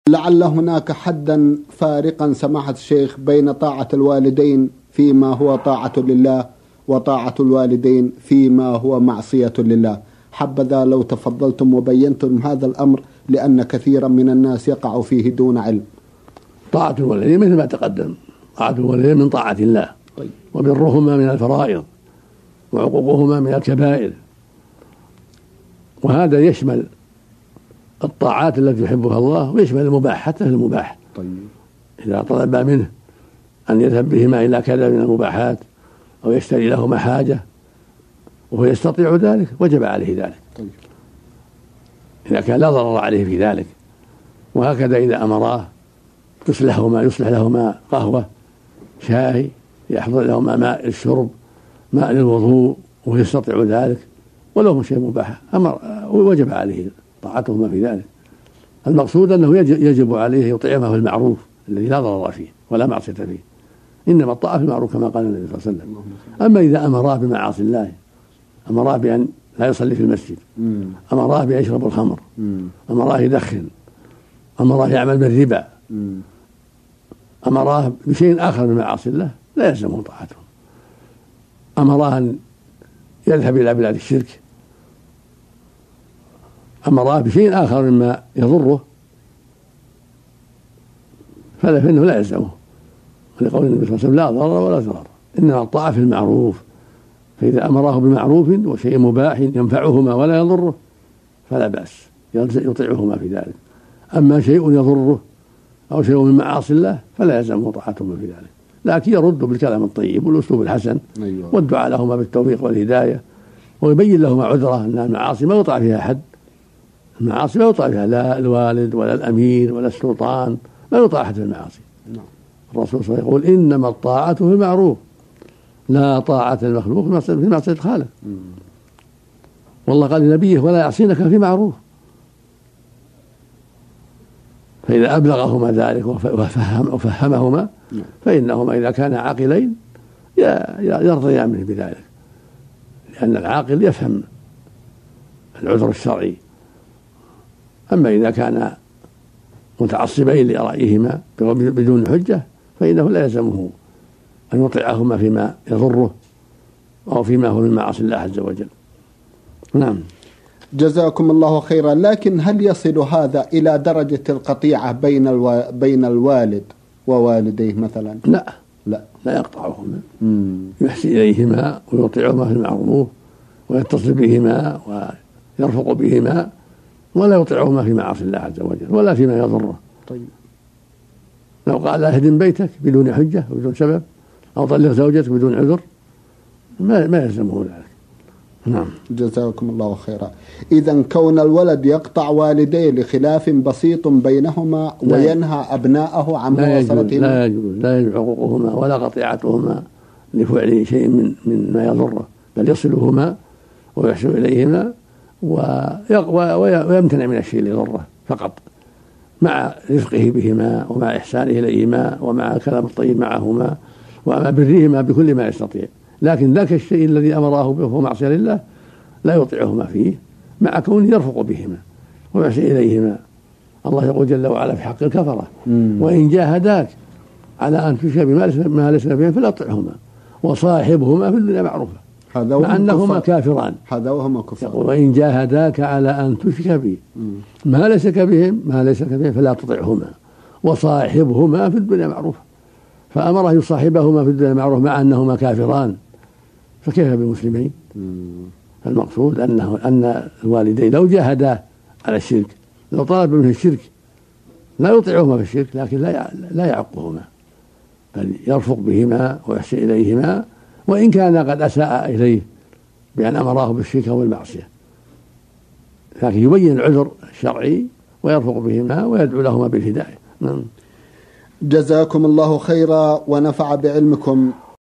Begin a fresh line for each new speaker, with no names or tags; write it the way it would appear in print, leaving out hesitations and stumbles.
لعل هناك حدا فارقا سماحة الشيخ بين طاعة الوالدين فيما هو طاعة لله وطاعة الوالدين فيما هو معصية لله. حبذا لو تفضلتم وبينتم هذا الأمر، لأن كثيرا من الناس يقع فيه دون علم.
طاعة الوالدين مثل ما تقدم، طاعة الوالدين من طاعة الله، وبرهما من الفرائض، وعقوقهما من الكبائر، وهذا يشمل الطاعات التي يحبها الله، ويشمل المباح حتى في المباح. إذا طلب منه أن يذهب بهما إلى كذا من المباحات أو يشتري لهما حاجة وهو يستطيع ذلك وجب عليه ذلك إذا كان لا ضرر عليه في ذلك. وهكذا إذا أمراه يصلح لهما قهوة، شاي، يحضر لهما ماء الشرب، ماء للوضوء، وهو يستطيع ذلك ولو شيء مباح وجب عليه طاعتهما في ذلك. المقصود أنه يجب عليه يطعمه المعروف الذي لا ضرر فيه ولا معصية فيه، إنما الطاعة في المعروف كما قال النبي صلى الله عليه وسلم. أما إذا أمراه بمعاصي الله، أمراه بأن لا يصلي في المسجد، أمراه بأن يشرب الخمر، أمراه يدخن، أمراه يعمل بالربا، أمراه بشيء آخر من معاصي الله، لا يلزمه طاعته. أمراه أن يذهب إلى بلاد الشرك، أمراه بشيء آخر مما يضره، فإنه لا يلزمه، ولقول النبي صلى الله عليه وسلم لا ضرر ولا ضرار، إنما الطاعة في المعروف. فإذا أمراه بمعروف وشيء مباح ينفعهما ولا يضره فلا بأس يطيعهما في ذلك. أما شيء يضره أو شيء من معاصي الله فلا يلزمه طاعتهما في ذلك، لكن يرد بالكلام الطيب والأسلوب الحسن والدعاء لهما بالتوفيق والهداية، ويبين لهما عذره أن المعاصي ما يطاع فيها أحد، المعاصي ما يطاع فيها لا الوالد ولا الأمير ولا السلطان، ما يطاع أحد في المعاصي. الرسول صلى الله عليه وسلم يقول إنما الطاعة في المعروف، لا طاعة المخلوق في معصية الخالق. والله قال لنبيه ولا يعصينك في معروف. فإذا أبلغهما ذلك وفهمهما فإنهما إذا كانا عاقلين يرضيان منه بذلك، لأن العاقل يفهم العذر الشرعي. أما إذا كان متعصبين لرأيهما بدون حجة فإنه لا يلزمه أن يطيعهما فيما يضره أو فيما هو من معاصي الله عز وجل. نعم.
جزاكم الله خيرا. لكن هل يصل هذا إلى درجة القطيعة بين الوالد ووالديه مثلا؟
لا يقطعهما، يحسن إليهما ويطيعهما في المعروف ويتصل بهما ويرفق بهما، ولا يطيعهما في معاصي الله عز وجل ولا فيما يضره.
طيب.
لو قال اهدم بيتك بدون حجة وبدون سبب أو طلق زوجتك بدون عذر ما يلزمه ذلك. نعم.
جزاكم الله خيرا. إذن كون الولد يقطع والديه لخلاف بسيط بينهما وينهى أبناءه عن مواصلتهما،
لا يجوز عقوقهما ولا قطيعتهما لفعل شيء من ما يضره، بل يصلهما ويحسن إليهما ويمتنع من الشيء اللي يضره فقط، مع رفقه بهما ومع إحسانه إليهما ومع كلام الطيب معهما ومع برهما بكل ما يستطيع. لكن ذاك الشيء الذي أمره به وهو معصية لله لا يطيعهما فيه، مع كونه يرفق بهما ويحسن إليهما. الله يقول جل وعلا في حق الكفرة وإن جاهداك على أن تشرك بما ليس بهم فلا تطعهما وصاحبهما في الدنيا معروفة، مع أنهما كافران.
هذا وهم كفار.
وإن جاهداك على أن تشرك به ما ليس بهم فلا تطعهما وصاحبهما في الدنيا معروفة. فأمره يصاحبهما في الدنيا معروف مع أنهما كافران، فكيف بالمسلمين؟ المقصود أن الوالدين لو جاهدا على الشرك، لو طلب منه الشرك لا يطيعهما في الشرك، لكن لا يعقهما، بل يرفق بهما ويحسن إليهما، وإن كان قد أساء إليه بأن أمراه بالشرك والمعصية، لكن يبين العذر الشرعي ويرفق بهما ويدعو لهما بالهداية.
جزاكم الله خيرا ونفع بعلمكم.